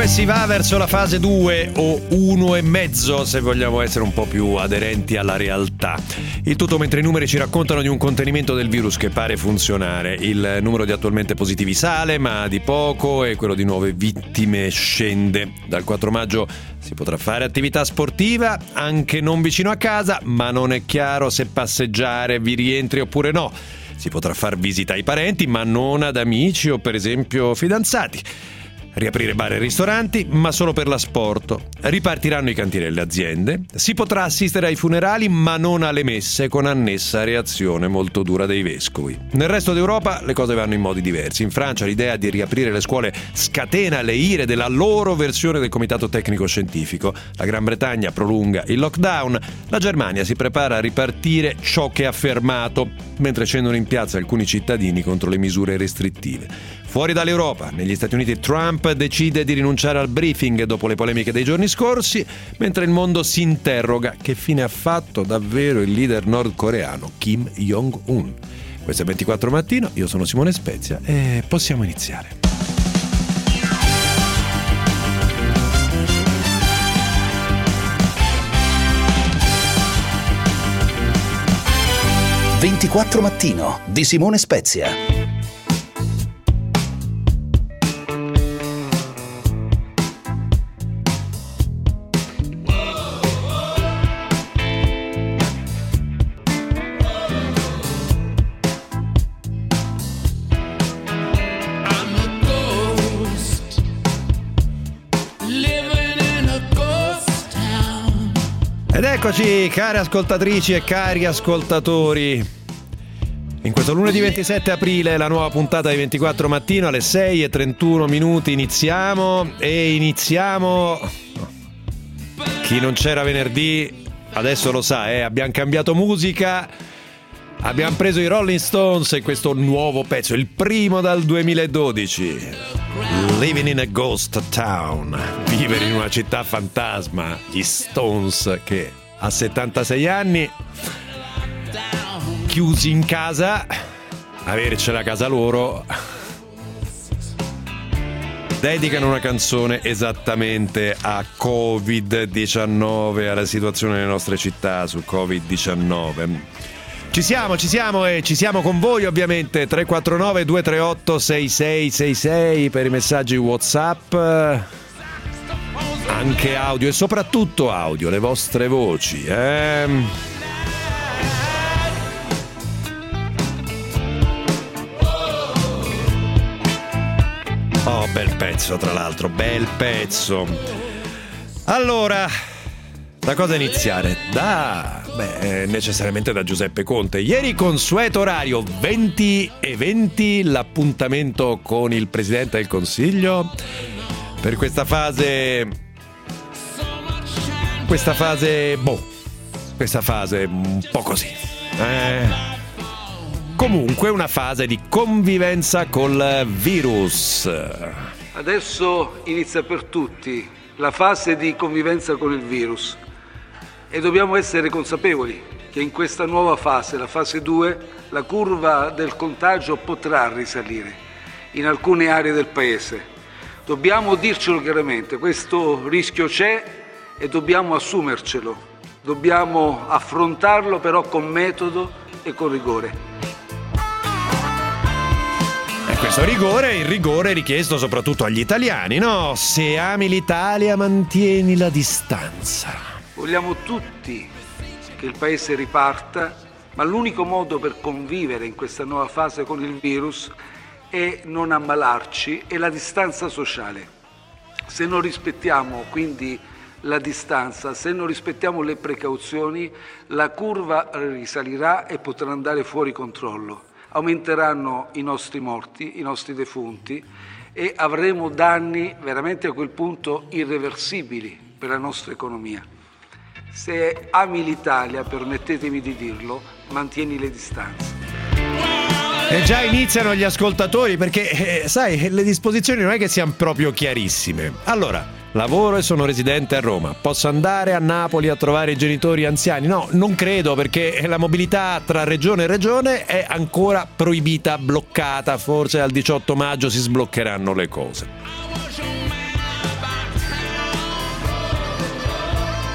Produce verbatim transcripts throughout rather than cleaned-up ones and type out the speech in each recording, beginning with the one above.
Dunque si va verso la fase due o uno e mezzo, se vogliamo essere un po' più aderenti alla realtà. Il tutto mentre i numeri ci raccontano di un contenimento del virus che pare funzionare. Il numero di attualmente positivi sale, ma di poco, e quello di nuove vittime scende. Dal quattro maggio si potrà fare attività sportiva, anche non vicino a casa, ma non è chiaro se passeggiare vi rientri oppure no. Si potrà far visita ai parenti, ma non ad amici o per esempio fidanzati. Riaprire bar e ristoranti, ma solo per l'asporto. Ripartiranno i cantieri e le aziende. Si potrà assistere ai funerali, ma non alle messe, con annessa reazione molto dura dei vescovi. Nel resto d'Europa le cose vanno in modi diversi. In Francia l'idea di riaprire le scuole scatena le ire della loro versione del Comitato Tecnico Scientifico. La Gran Bretagna prolunga il lockdown. La Germania si prepara a ripartire ciò che ha fermato, mentre scendono in piazza alcuni cittadini contro le misure restrittive. Fuori dall'Europa, negli Stati Uniti Trump decide di rinunciare al briefing dopo le polemiche dei giorni scorsi, mentre il mondo si interroga che fine ha fatto davvero il leader nordcoreano Kim Jong-un. Questo è ventiquattro Mattino, io sono Simone Spezia e possiamo iniziare. ventiquattro Mattino di Simone Spezia. Ed eccoci, care ascoltatrici e cari ascoltatori. In questo lunedì ventisette aprile, la nuova puntata di ventiquattro Mattino alle sei e trentuno minuti iniziamo e iniziamo. Chi non c'era venerdì adesso lo sa, eh? Abbiamo cambiato musica, abbiamo preso i Rolling Stones e questo nuovo pezzo, il primo dal duemiladodici. Living in a Ghost Town, vivere in una città fantasma. Gli Stones che a settantasei anni, chiusi in casa, avercela a casa loro, dedicano una canzone esattamente a covid diciannove, alla situazione nelle nostre città su covid diciannove. Ci siamo, ci siamo e ci siamo con voi ovviamente. Tre quattro nove due tre otto sei sei sei sei per i messaggi WhatsApp, anche audio e soprattutto audio, le vostre voci. Ehm... Oh, bel pezzo tra l'altro, bel pezzo. Allora, da cosa iniziare? Da, beh, necessariamente da Giuseppe Conte. Ieri consueto orario venti e venti, l'appuntamento con il Presidente del Consiglio per questa fase, questa fase, boh, questa fase un po' così. Eh, comunque una fase di convivenza col virus. Adesso inizia per tutti la fase di convivenza con il virus. E dobbiamo essere consapevoli che in questa nuova fase, la fase due, la curva del contagio potrà risalire in alcune aree del Paese. Dobbiamo dircelo chiaramente, questo rischio c'è e dobbiamo assumercelo. Dobbiamo affrontarlo però con metodo e con rigore. E questo rigore, il rigore richiesto soprattutto agli italiani, no? Se ami l'Italia, mantieni la distanza. Vogliamo tutti che il Paese riparta, ma l'unico modo per convivere in questa nuova fase con il virus è non ammalarci e la distanza sociale. Se non rispettiamo quindi la distanza, se non rispettiamo le precauzioni, la curva risalirà e potrà andare fuori controllo. Aumenteranno i nostri morti, i nostri defunti e avremo danni veramente a quel punto irreversibili per la nostra economia. Se ami l'Italia, permettetemi di dirlo, mantieni le distanze. E già iniziano gli ascoltatori perché, eh, sai, le disposizioni non è che siano proprio chiarissime. Allora, lavoro e sono residente a Roma. Posso andare a Napoli a trovare i genitori anziani? No, non credo, perché la mobilità tra regione e regione è ancora proibita, bloccata. Forse al diciotto maggio si sbloccheranno le cose.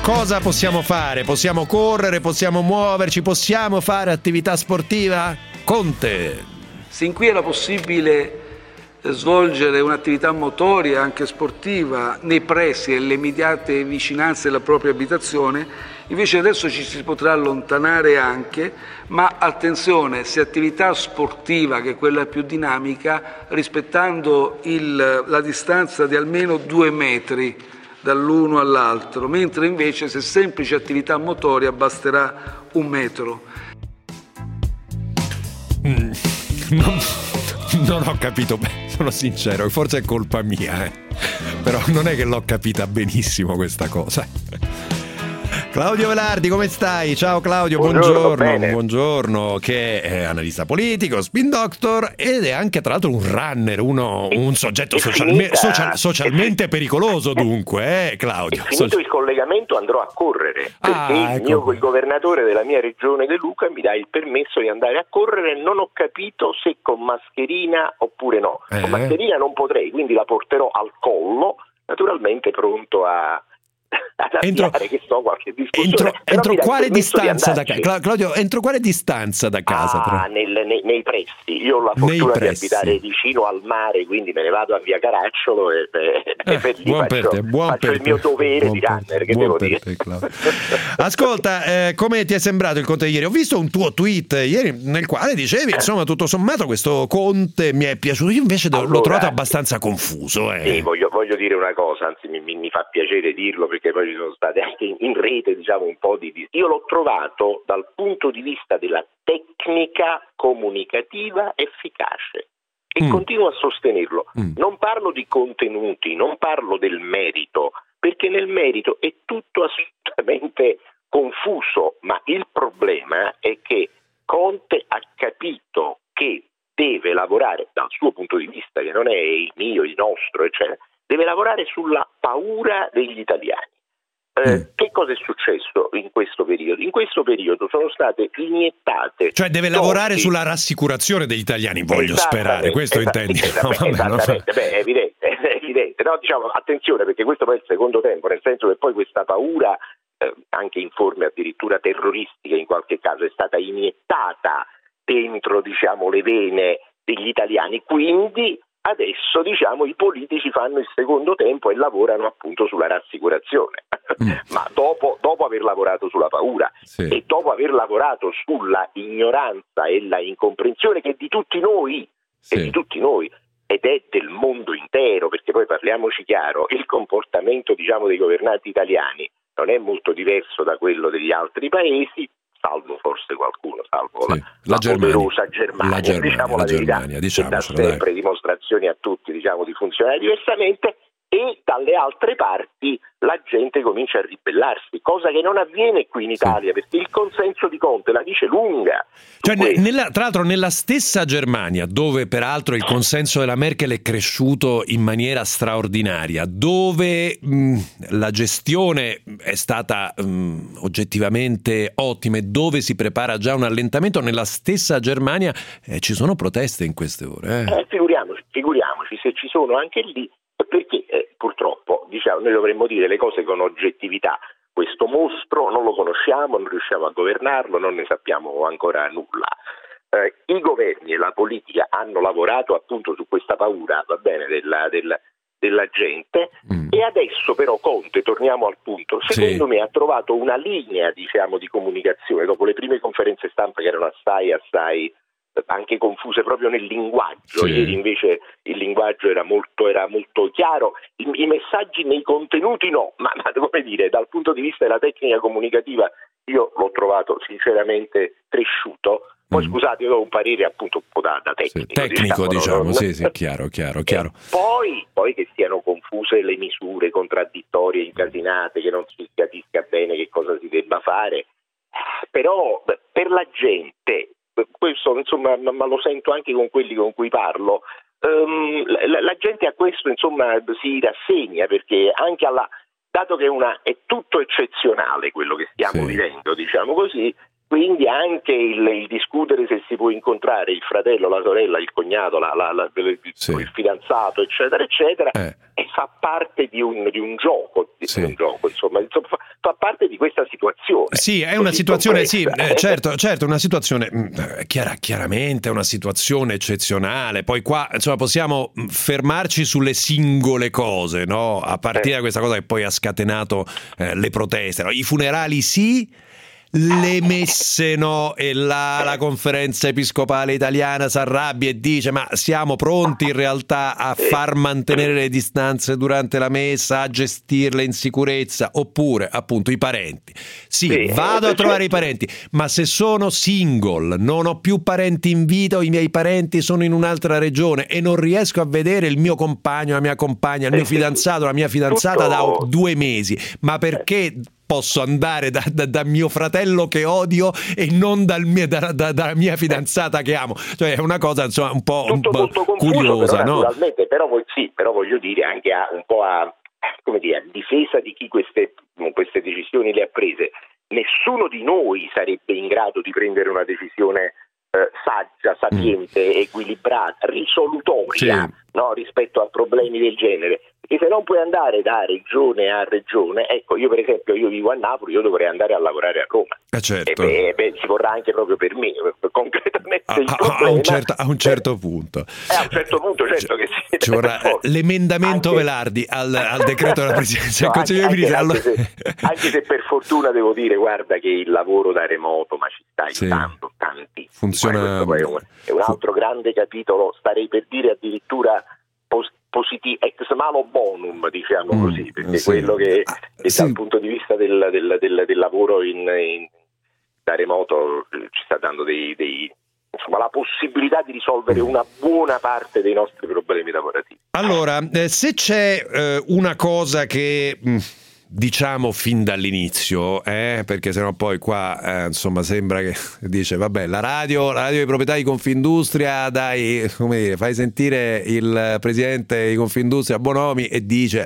cosa possiamo fare? Possiamo correre, possiamo muoverci, possiamo fare attività sportiva? Conte. Sin qui era possibile svolgere un'attività motoria, anche sportiva, nei pressi e nelle immediate vicinanze della propria abitazione, invece adesso ci si potrà allontanare anche, ma attenzione, se attività sportiva, che è quella più dinamica, rispettando il, la distanza di almeno due metri dall'uno all'altro, mentre invece se semplice attività motoria basterà un metro. Mm, non, non ho capito bene. Sono sincero, forse è colpa mia, eh. Però non è che l'ho capita benissimo questa cosa. Claudio Velardi, come stai? Ciao Claudio, buongiorno, buongiorno, buongiorno, che è analista politico, spin doctor ed è anche tra l'altro un runner, uno, un soggetto socialme, social, socialmente pericoloso dunque, eh Claudio? È finito il collegamento, andrò a correre, perché ah, ecco. il, mio, il governatore della mia regione De Luca mi dà il permesso di andare a correre, non ho capito se con mascherina oppure no. Eh. Con mascherina non potrei, quindi la porterò al collo, naturalmente pronto a... Entro, che so, qualche entro, entro quale distanza da casa? Claudio, entro quale distanza da casa? Ah, nel, nei, nei pressi. Io ho la fortuna di abitare vicino al mare, quindi me ne vado a Via Caracciolo e, e, eh, e per lì buon faccio, per te, buon faccio per il mio te, dovere buon di runner, che buon devo per dire. Te, ascolta, eh, come ti è sembrato il Conte di ieri? Ho visto un tuo tweet ieri nel quale dicevi, insomma, tutto sommato questo Conte mi è piaciuto, io invece allora, l'ho trovato abbastanza confuso. Eh. Sì, voglio, voglio dire una cosa, anzi mi, mi, mi fa piacere dirlo, perché poi ci sono state anche in, in rete, diciamo, un po' di... Io l'ho trovato dal punto di vista della tecnica comunicativa efficace e mm. continuo a sostenerlo. Mm. Non parlo di contenuti, non parlo del merito, perché nel merito è tutto assolutamente confuso, ma il problema è che Conte ha capito che deve lavorare, dal suo punto di vista, che non è il mio, il nostro, eccetera, deve lavorare sulla paura degli italiani. Eh, mm. Che cosa è successo in questo periodo? In questo periodo sono state iniettate... Cioè deve dosi... lavorare sulla rassicurazione degli italiani, voglio sperare, questo intendi? Esattamente, no, esattamente. Beh, è evidente, è evidente. No, diciamo, attenzione, perché questo poi è il secondo tempo, nel senso che poi questa paura, eh, anche in forme addirittura terroristiche in qualche caso, è stata iniettata dentro, diciamo, le vene degli italiani, quindi... Adesso, diciamo, i politici fanno il secondo tempo e lavorano appunto sulla rassicurazione, mm. ma dopo, dopo aver lavorato sulla paura sì. e dopo aver lavorato sulla ignoranza e la incomprensione che è di tutti noi, sì. è di tutti noi ed è del mondo intero, perché poi parliamoci chiaro, il comportamento, diciamo, dei governanti italiani non è molto diverso da quello degli altri paesi, salvo forse qualcuno, salvo sì, la, la, la poderosa Germania, la Germania, diciamo la la verità, Germania, che dà sempre dai. dimostrazioni a tutti, diciamo, di funzionare diversamente, e dalle altre parti la gente comincia a ribellarsi, cosa che non avviene qui in Italia, sì. perché il consenso di Conte la dice lunga. Cioè, nella, tra l'altro nella stessa Germania, dove peraltro il consenso della Merkel è cresciuto in maniera straordinaria, dove mh, la gestione è stata mh, oggettivamente ottima e dove si prepara già un allentamento, nella stessa Germania eh, ci sono proteste in queste ore. Eh. Eh, figuriamoci, figuriamoci se ci sono anche lì, perché eh, purtroppo, diciamo, noi dovremmo dire le cose con oggettività. Questo mostro non lo conosciamo, non riusciamo a governarlo, non ne sappiamo ancora nulla. Eh, I governi e la politica hanno lavorato appunto su questa paura, va bene, della, della, della gente, mm. e adesso però Conte, torniamo al punto, secondo sì. me ha trovato una linea, diciamo, di comunicazione dopo le prime conferenze stampa che erano assai, assai anche confuse proprio nel linguaggio. Sì. Ieri invece il linguaggio era molto, era molto chiaro, I, i messaggi nei contenuti no, ma, ma come dire, dal punto di vista della tecnica comunicativa io l'ho trovato sinceramente cresciuto. Poi mm. scusate, io ho un parere appunto un po' da, da tecnico. Sì, tecnico diciamo, diciamo no? sì, sì, chiaro, chiaro, chiaro. Poi, poi che siano confuse le misure contraddittorie, incasinate, che non si capisca bene che cosa si debba fare, però per la gente, questo insomma, ma lo sento anche con quelli con cui parlo, um, la, la gente a questo insomma si rassegna, perché anche alla, dato che una, è tutto eccezionale quello che stiamo sì. vivendo, diciamo così, quindi anche il, il discutere se si può incontrare il fratello, la sorella, il cognato, la, la, la, il, sì. il fidanzato, eccetera, eccetera, eh. e fa parte di un, di un gioco, di sì. un gioco, insomma, insomma fa, fa parte di questa situazione. Sì, è una situazione, sì, eh, certo, certo, una situazione chiara, chiaramente una situazione eccezionale. Poi qua, insomma, possiamo fermarci sulle singole cose, no? A partire eh. da questa cosa che poi ha scatenato eh, le proteste, no? I funerali sì, le messe no, e la, la conferenza episcopale italiana si arrabbia e dice ma siamo pronti in realtà a far mantenere le distanze durante la messa, a gestirle in sicurezza, oppure appunto i parenti. Sì, vado a trovare i parenti, ma se sono single, non ho più parenti in vita o i miei parenti sono in un'altra regione e non riesco a vedere il mio compagno, la mia compagna, il mio fidanzato, la mia fidanzata da due mesi, ma perché posso andare da, da, da mio fratello che odio e non dal mio, da, da, dalla mia fidanzata che amo? Cioè è una cosa insomma un po', un po tutto curiosa, però, no? Naturalmente, però sì, però voglio dire anche a, un po' a, come dire, a difesa di chi queste, queste decisioni le ha prese. Nessuno di noi sarebbe in grado di prendere una decisione eh, saggia, sapiente, mm. equilibrata, risolutoria, sì. no, rispetto a problemi del genere. E se non puoi andare da regione a regione, ecco, io per esempio io vivo a Napoli, io dovrei andare a lavorare a Roma. Eh certo. E beh, beh, si vorrà anche proprio per me, concretamente a, il problema. A un certo, a un certo punto. Eh, a un certo punto, certo che sì. Ci vorrà l'emendamento anche... Velardi al, al decreto della Presidenza del no, Consiglio dei Ministri. Allora... Anche, anche se per fortuna devo dire, guarda che il lavoro da remoto, ma ci sta aiutando sì. tanti. Funziona. È un, è un altro Fu... grande capitolo, starei per dire addirittura post- positivo, ex malo bonum, diciamo mm, così, perché sì. quello che, che sì. dal punto di vista del, del, del, del lavoro in, in, da remoto ci sta dando dei, dei insomma la possibilità di risolvere una buona parte dei nostri problemi lavorativi. Allora, eh, se c'è eh, una cosa che mh, diciamo fin dall'inizio, eh, perché sennò poi qua eh, insomma sembra che dice vabbè la radio, la radio dei proprietari di Confindustria, dai, come dire, fai sentire il presidente di Confindustria Bonomi e dice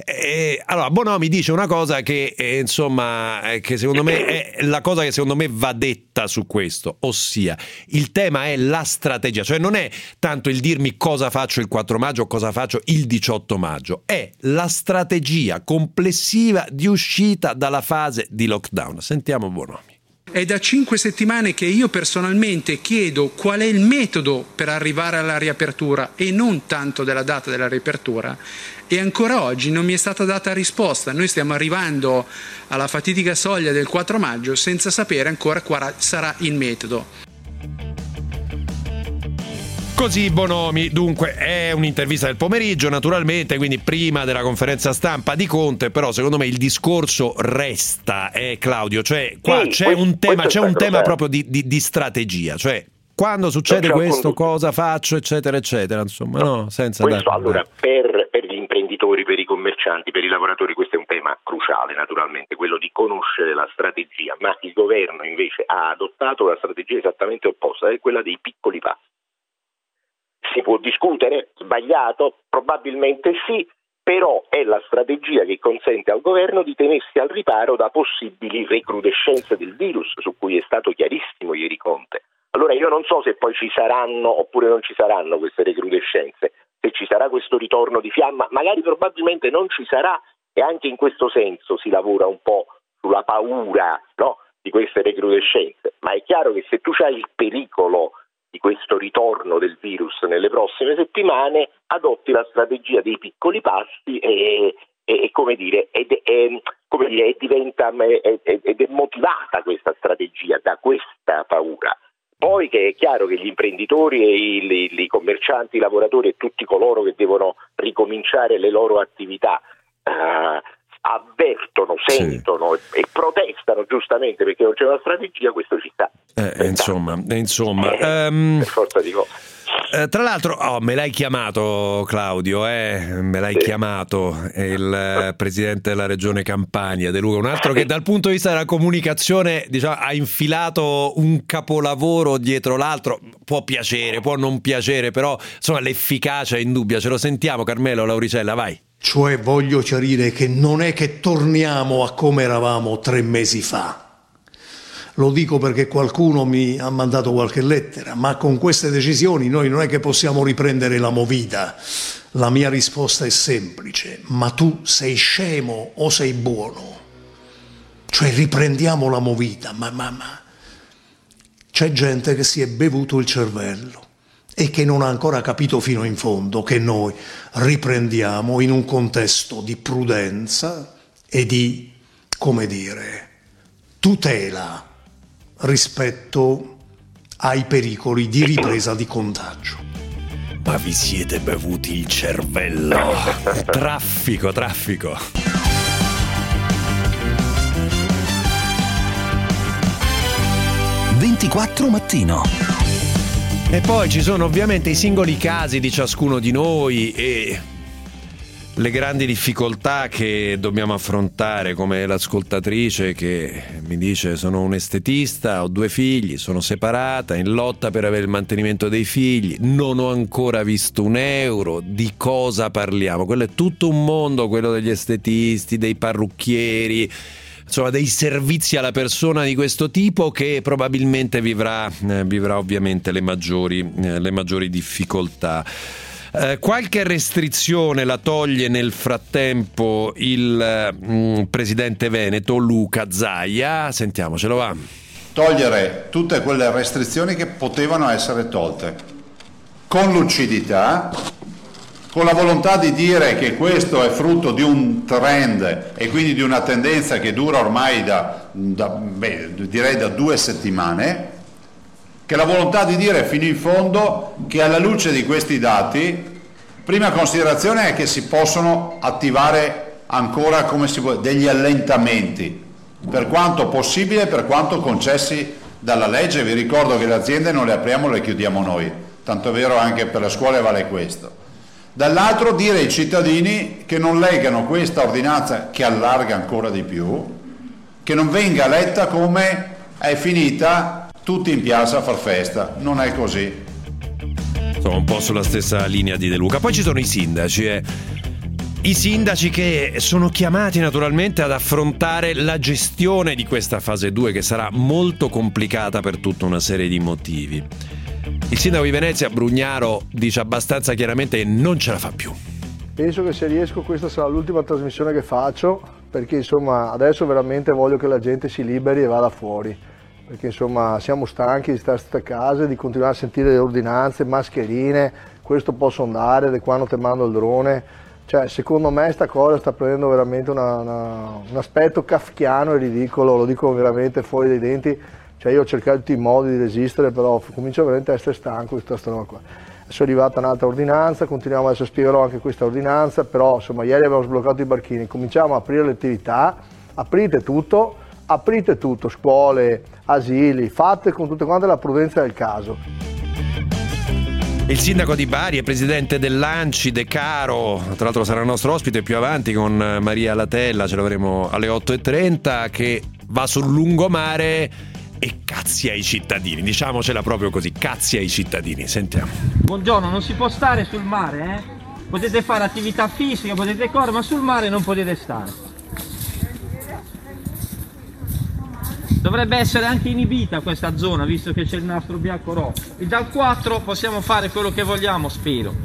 eh, allora Bonomi dice una cosa che eh, insomma eh, che secondo me è la cosa che secondo me va detta su questo, ossia il tema è la strategia, cioè non è tanto il dirmi cosa faccio il quattro maggio o cosa faccio il diciotto maggio, è la strategia complessiva di uscita dalla fase di lockdown. Sentiamo Bonomi. È da cinque settimane che io personalmente chiedo qual è il metodo per arrivare alla riapertura e non tanto della data della riapertura, e ancora oggi non mi è stata data risposta. Noi stiamo arrivando alla fatidica soglia del quattro maggio senza sapere ancora quale sarà il metodo. Così Bonomi, dunque è un'intervista del pomeriggio naturalmente, quindi prima della conferenza stampa di Conte, però secondo me il discorso resta, eh, Claudio, cioè qua sì, c'è questo, un tema, c'è un tema proprio di, di, di strategia, cioè quando succede questo cosa faccio eccetera eccetera, insomma no, no senza questo dare... allora per, per gli imprenditori, per i commercianti, per i lavoratori questo è un tema cruciale naturalmente, quello di conoscere la strategia, ma il governo invece ha adottato la strategia esattamente opposta, è quella dei piccoli passi. Si può discutere, sbagliato, probabilmente sì, però è la strategia che consente al governo di tenersi al riparo da possibili recrudescenze del virus, su cui è stato chiarissimo ieri Conte. Allora io non so se poi ci saranno oppure non ci saranno queste recrudescenze, se ci sarà questo ritorno di fiamma, magari probabilmente non ci sarà, e anche in questo senso si lavora un po' sulla paura, no, di queste recrudescenze, ma è chiaro che se tu hai il pericolo di questo ritorno del virus nelle prossime settimane, adotti la strategia dei piccoli passi e, e, e come dire, ed, e, come dire, e diventa ed è motivata questa strategia da questa paura. Poi che è chiaro che gli imprenditori e i, i commercianti, i lavoratori e tutti coloro che devono ricominciare le loro attività uh, avvertono, sentono sì. e, e protestano giustamente perché non c'è una strategia, questo ci sta. Eh, insomma, insomma eh, um, per forza di cose. Eh, tra l'altro, oh, me l'hai chiamato Claudio, eh? me l'hai sì. chiamato il eh, presidente della regione Campania, De Luca, un altro che dal punto di vista della comunicazione, diciamo, ha infilato un capolavoro dietro l'altro. Può piacere, può non piacere, però insomma l'efficacia è indubbia. Ce lo sentiamo, Carmelo Lauricella, vai. Cioè voglio chiarire che non è che torniamo a come eravamo tre mesi fa. lo dico perché qualcuno mi ha mandato qualche lettera, ma con queste decisioni noi non è che possiamo riprendere la movida. La mia risposta è semplice: ma tu sei scemo o sei buono? Cioè riprendiamo la movida, ma, ma, ma c'è gente che si è bevuto il cervello e che non ha ancora capito fino in fondo che noi riprendiamo in un contesto di prudenza e di, come dire, tutela rispetto ai pericoli di ripresa di contagio. Ma vi siete bevuti il cervello? Traffico, traffico. ventiquattro Mattino. E poi ci sono ovviamente i singoli casi di ciascuno di noi e le grandi difficoltà che dobbiamo affrontare, come l'ascoltatrice che mi dice: sono un estetista, ho due figli, sono separata, in lotta per avere il mantenimento dei figli, non ho ancora visto un euro. Di cosa parliamo? Quello è tutto un mondo, quello degli estetisti, dei parrucchieri, insomma dei servizi alla persona di questo tipo, che probabilmente vivrà, eh, vivrà ovviamente le maggiori, eh, le maggiori difficoltà. Eh, qualche restrizione la toglie nel frattempo il mm, presidente veneto Luca Zaia. Sentiamocelo, va. Togliere tutte quelle restrizioni che potevano essere tolte con lucidità, con la volontà di dire che questo è frutto di un trend e quindi di una tendenza che dura ormai da, da beh, direi da due settimane, che la volontà di dire fino in fondo che alla luce di questi dati, prima considerazione è che si possono attivare ancora, come si può, degli allentamenti, per quanto possibile, per quanto concessi dalla legge. Vi ricordo che le aziende non le apriamo, le chiudiamo noi, tanto è vero anche per le scuole vale questo. Dall'altro dire ai cittadini che non leggano questa ordinanza che allarga ancora di più, che non venga letta come è finita tutti in piazza a far festa, non è così. Sono un po' sulla stessa linea di De Luca. Poi ci sono i sindaci, eh. I sindaci che sono chiamati naturalmente ad affrontare la gestione di questa fase due, che sarà molto complicata per tutta una serie di motivi. Il sindaco di Venezia, Brugnaro, dice abbastanza chiaramente che non ce la fa più. Penso che se riesco questa sarà l'ultima trasmissione che faccio, perché insomma adesso veramente voglio che la gente si liberi e vada fuori, perché insomma siamo stanchi di stare a casa, di continuare a sentire le ordinanze, mascherine, questo posso andare, da quando ti mando il drone. Cioè secondo me sta cosa sta prendendo veramente una, una, un aspetto kafkiano e ridicolo, lo dico veramente fuori dai denti. Cioè io ho cercato tutti i modi di resistere, però comincio veramente a essere stanco di questa roba qua. Adesso è arrivata un'altra ordinanza, continuiamo, adesso spiegherò anche questa ordinanza, però insomma ieri abbiamo sbloccato i barchini, cominciamo a aprire le attività, aprite tutto, aprite tutto, scuole, asili, fate con tutte quante la prudenza del caso. Il sindaco di Bari e presidente dell'Anci, De Caro, tra l'altro sarà il nostro ospite più avanti con Maria Latella, ce l'avremo alle otto e trenta, che va sul lungomare e cazzi ai cittadini, diciamocela proprio così, cazzi ai cittadini. Sentiamo. Buongiorno, non si può stare sul mare, eh? Potete fare attività fisica, potete correre, ma sul mare non potete stare. Dovrebbe essere anche inibita questa zona, visto che c'è il nastro bianco rosso. E dal quattro possiamo fare quello che vogliamo, spero.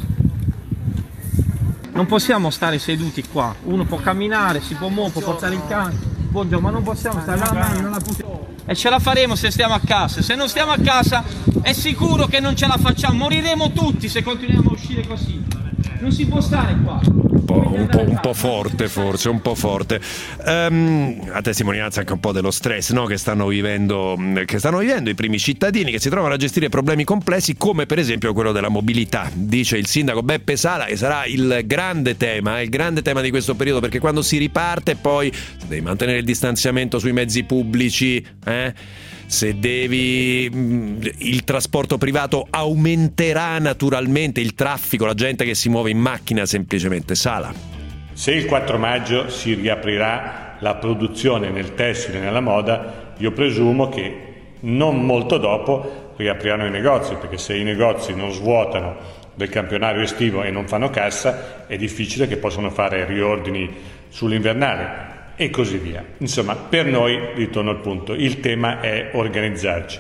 Non possiamo stare seduti qua. Uno può camminare, si può muovere, può portare il cane. Buongiorno, ma non possiamo stare là, non la possiamo. E ce la faremo se stiamo a casa. Se non stiamo a casa è sicuro che non ce la facciamo. Moriremo tutti se continuiamo a uscire così. Non si può stare qua. Un po', un po', un po' forte forse, un po' forte. Um, a testimonianza anche un po' dello stress, no? che, stanno vivendo, che stanno vivendo i primi cittadini, che si trovano a gestire problemi complessi come per esempio quello della mobilità. Dice il sindaco Beppe Sala che sarà il grande tema, il grande tema di questo periodo, perché quando si riparte poi devi mantenere il distanziamento sui mezzi pubblici, eh? Se devi, il trasporto privato aumenterà naturalmente, il traffico, la gente che si muove in macchina semplicemente. Sala. Se il quattro maggio si riaprirà la produzione nel tessile e nella moda, io presumo che non molto dopo riapriranno i negozi, perché se i negozi non svuotano del campionario estivo e non fanno cassa, è difficile che possano fare riordini sull'invernale. e così via. Insomma, per noi, ritorno al punto, il tema è organizzarci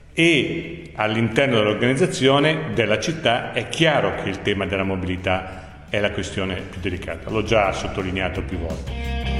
e all'interno dell'organizzazione della città è chiaro che il tema della mobilità è la questione più delicata, l'ho già sottolineato più volte.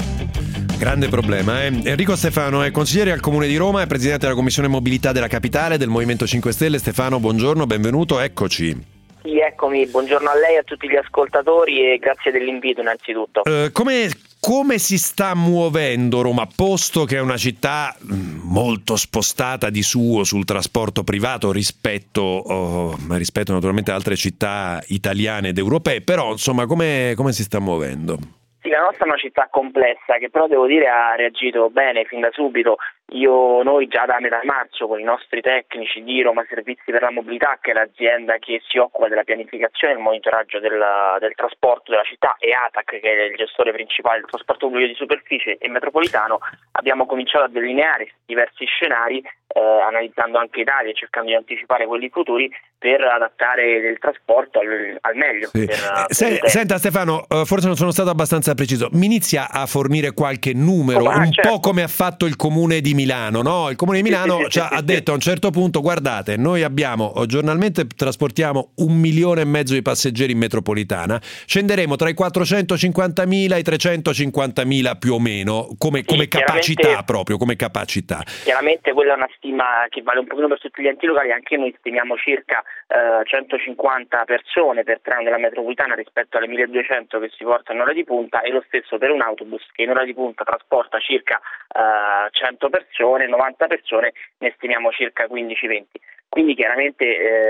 Grande problema. Eh? Enrico Stefano è consigliere al Comune di Roma e presidente della Commissione Mobilità della Capitale del Movimento cinque Stelle. Stefano, buongiorno, benvenuto, eccoci. Sì, eccomi, buongiorno a lei e a tutti gli ascoltatori e grazie dell'invito innanzitutto. Uh, come, come si sta muovendo Roma, posto che è una città molto spostata di suo sul trasporto privato rispetto, oh, rispetto naturalmente a altre città italiane ed europee, però insomma come, come si sta muovendo? Sì, la nostra è una città complessa che però devo dire ha reagito bene fin da subito. Io, noi già da metà marzo con i nostri tecnici di Roma Servizi per la Mobilità, che è l'azienda che si occupa della pianificazione e del monitoraggio del, del trasporto della città, e A T A C, che è il gestore principale del trasporto pubblico di superficie e metropolitano, abbiamo cominciato a delineare diversi scenari, eh, analizzando anche i dati e cercando di anticipare quelli futuri per adattare il trasporto al, al meglio. Sì. Per, eh, se, per senta Stefano, forse non sono stato abbastanza preciso, mi inizia a fornire qualche numero, oh, ah, un certo. po' come ha fatto il Comune di Milano, no? Il Comune di Milano sì, sì, ci ha, sì, ha sì, detto a un certo punto: guardate, noi abbiamo giornalmente trasportiamo un milione e mezzo di passeggeri in metropolitana, scenderemo tra i quattrocentocinquantamila e i trecentocinquantamila più o meno come, sì, come capacità proprio, come capacità. Chiaramente quella è una stima che vale un pochino per tutti gli enti locali, anche noi stimiamo circa eh, centocinquanta persone per treno della metropolitana rispetto alle milleduecento che si portano in ora di punta, e lo stesso per un autobus che in ora di punta trasporta circa eh, cento persone, novanta persone, ne stimiamo circa quindici venti. Quindi chiaramente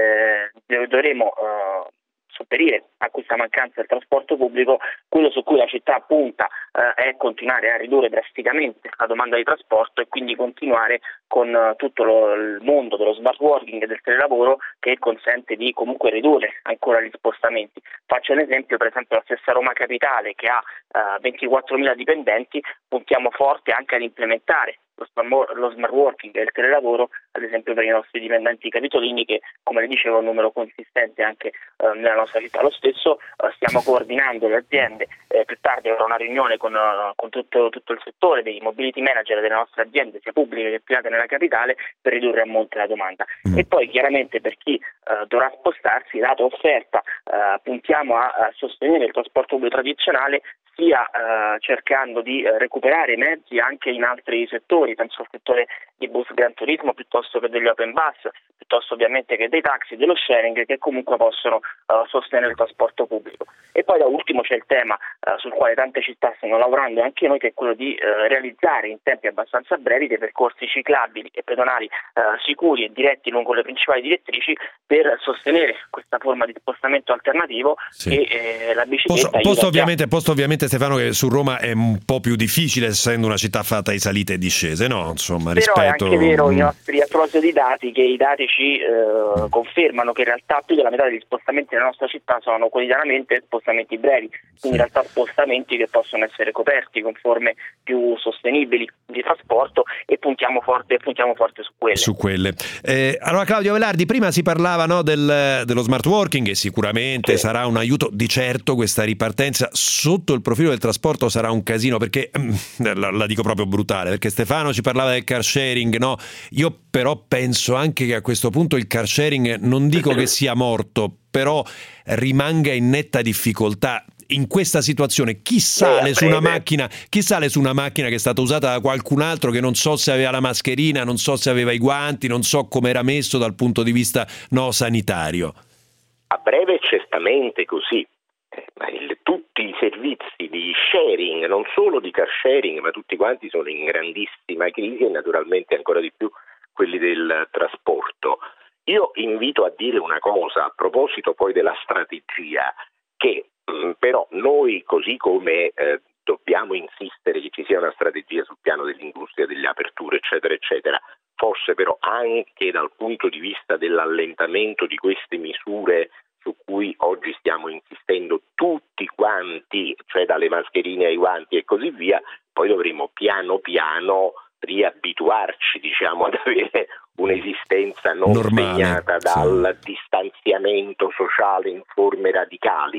eh, dovremo eh, sopperire a questa mancanza del trasporto pubblico. Quello su cui la città punta eh, è continuare a ridurre drasticamente la domanda di trasporto e quindi continuare con uh, tutto lo, il mondo dello smart working e del telelavoro, che consente di comunque ridurre ancora gli spostamenti. Faccio un esempio, per esempio la stessa Roma Capitale, che ha uh, ventiquattromila dipendenti, puntiamo forte anche ad implementare lo smart working e il telelavoro, ad esempio per i nostri dipendenti capitolini, che come le dicevo è un numero consistente anche eh, nella nostra città. Lo stesso eh, stiamo coordinando le aziende, eh, più tardi avrò una riunione con, uh, con tutto, tutto il settore dei mobility manager delle nostre aziende, sia pubbliche che private nella capitale, per ridurre a monte la domanda. Mm. E poi chiaramente per chi uh, dovrà spostarsi, dato offerta, uh, puntiamo a, a sostenere il trasporto pubblico tradizionale, sia eh, cercando di eh, recuperare mezzi anche in altri settori, penso al settore di bus Gran Turismo piuttosto che degli open bus, piuttosto ovviamente che dei taxi, dello sharing, che comunque possono eh, sostenere il trasporto pubblico. E poi da ultimo c'è il tema eh, sul quale tante città stanno lavorando, e anche noi, che è quello di eh, realizzare in tempi abbastanza brevi dei percorsi ciclabili e pedonali eh, sicuri e diretti lungo le principali direttrici, per sostenere questa forma di spostamento alternativo. Sì. E eh, la bicicletta posto, posto ovviamente, posto ovviamente Stefano, che su Roma è un po' più difficile, essendo una città fatta di salite e discese, no? Insomma, però rispetto... è anche vero, mm. i nostri, a proposito di dati, che i dati ci eh, confermano che in realtà più della metà degli spostamenti nella nostra città sono quotidianamente spostamenti brevi, quindi sì. in realtà spostamenti che possono essere coperti con forme più sostenibili di trasporto, e puntiamo forte, puntiamo forte su quelle. Su quelle. Eh, allora Claudio Velardi, prima si parlava, no, del, dello smart working, e sicuramente sì. sarà un aiuto, di certo questa ripartenza sotto il profilo del trasporto sarà un casino, perché la, la dico proprio brutale, perché Stefano ci parlava del car sharing, no? Io però penso anche che a questo punto il car sharing, non dico che sia morto, però rimanga in netta difficoltà. In questa situazione chi sale su una macchina, chi sale su una macchina che è stata usata da qualcun altro, che non so se aveva la mascherina, non so se aveva i guanti, non so come era messo dal punto di vista no sanitario? A breve certamente così. Ma il, tutti i servizi di sharing, non solo di car sharing, ma tutti quanti sono in grandissima crisi, e naturalmente ancora di più quelli del trasporto. Io invito a dire una cosa a proposito poi della strategia, che mh, però noi, così come eh, dobbiamo insistere che ci sia una strategia sul piano dell'industria, delle aperture eccetera eccetera, forse però anche dal punto di vista dell'allentamento di queste misure su cui oggi stiamo insistendo tutti quanti, cioè dalle mascherine ai guanti e così via, poi dovremo piano piano riabituarci, diciamo, ad avere un'esistenza non normale, segnata dal sì. distanziamento sociale in forme radicali.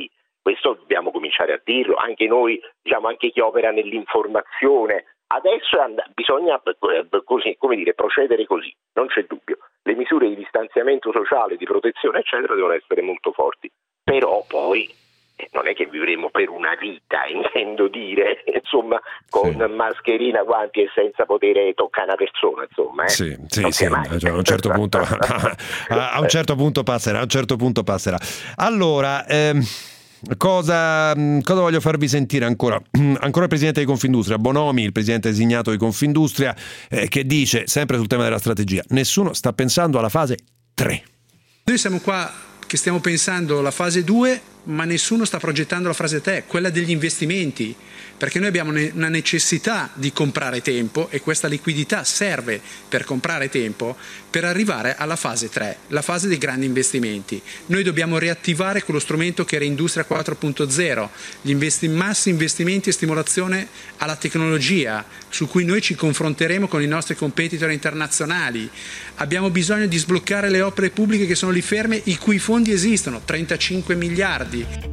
Questo dobbiamo cominciare a dirlo, anche noi, diciamo anche chi opera nell'informazione. Adesso and- bisogna così, come dire, procedere così, non c'è dubbio. Le misure di distanziamento sociale, di protezione, eccetera, devono essere molto forti. Però poi eh, non è che vivremo per una vita, intendo dire, insomma, con sì. mascherina, guanti e senza poter toccare una persona, insomma. Eh. Sì, sì, sì, cioè, a un certo punto a un certo punto passerà, a un certo punto passerà. Allora, ehm... Cosa, cosa voglio farvi sentire ancora? Ancora il presidente di Confindustria, Bonomi, il presidente designato di Confindustria, eh, che dice, sempre sul tema della strategia, nessuno sta pensando alla fase tre. Noi siamo qua che stiamo pensando alla fase due, ma nessuno sta progettando la fase tre, quella degli investimenti, perché noi abbiamo una necessità di comprare tempo e questa liquidità serve per comprare tempo per arrivare alla fase tre, la fase dei grandi investimenti. Noi dobbiamo riattivare quello strumento che era Industria quattro punto zero, gli investi- massi investimenti e stimolazione alla tecnologia, su cui noi ci confronteremo con i nostri competitor internazionali. Abbiamo bisogno di sbloccare le opere pubbliche che sono lì ferme, i cui fondi esistono, trentacinque miliardi.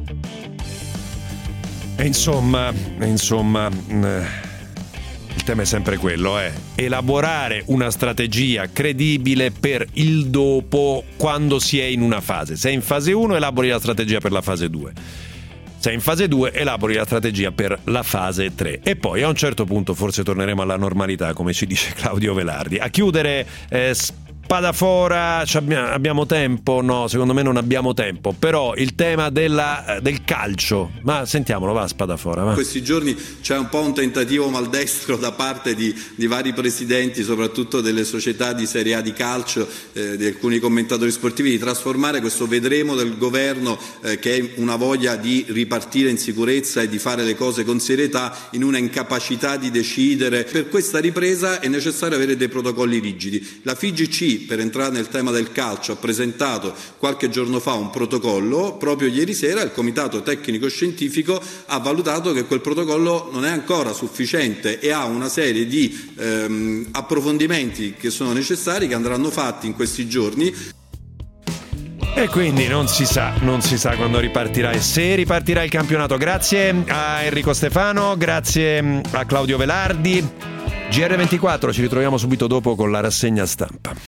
E insomma, insomma, il tema è sempre quello, eh. elaborare una strategia credibile per il dopo quando si è in una fase. Se è in fase uno, elabori la strategia per la fase due. Se è in fase due, elabori la strategia per la fase tre. E poi a un certo punto forse torneremo alla normalità, come ci dice Claudio Velardi. A chiudere, eh, Spadafora, abbiamo tempo? No, secondo me non abbiamo tempo, però il tema della, del calcio, ma sentiamolo, va Spadafora, va. In questi giorni c'è un po' un tentativo maldestro da parte di, di vari presidenti, soprattutto delle società di Serie A di calcio, eh, di alcuni commentatori sportivi, di trasformare questo vedremo del governo, eh, che è una voglia di ripartire in sicurezza e di fare le cose con serietà, in una incapacità di decidere. Per questa ripresa è necessario avere dei protocolli rigidi. La F I G C, per entrare nel tema del calcio, ha presentato qualche giorno fa un protocollo. Proprio ieri sera il Comitato Tecnico Scientifico ha valutato che quel protocollo non è ancora sufficiente e ha una serie di ehm, approfondimenti che sono necessari, che andranno fatti in questi giorni. E quindi non si sa, non si sa quando ripartirà e se ripartirà il campionato. Grazie a Enrico Stefano, grazie a Claudio Velardi. G R ventiquattro, ci ritroviamo subito dopo con la rassegna stampa.